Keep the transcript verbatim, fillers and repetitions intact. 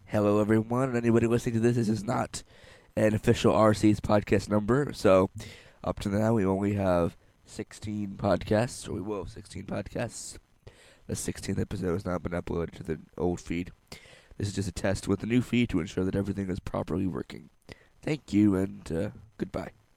Hello, everyone. Anybody listening to this, this is not an official R C's podcast number. So, up to now, we only have sixteen podcasts, or we will have sixteen podcasts. The sixteenth episode has not been uploaded to the old feed. This is just a test with the new feed to ensure that everything is properly working. Thank you, and uh, goodbye.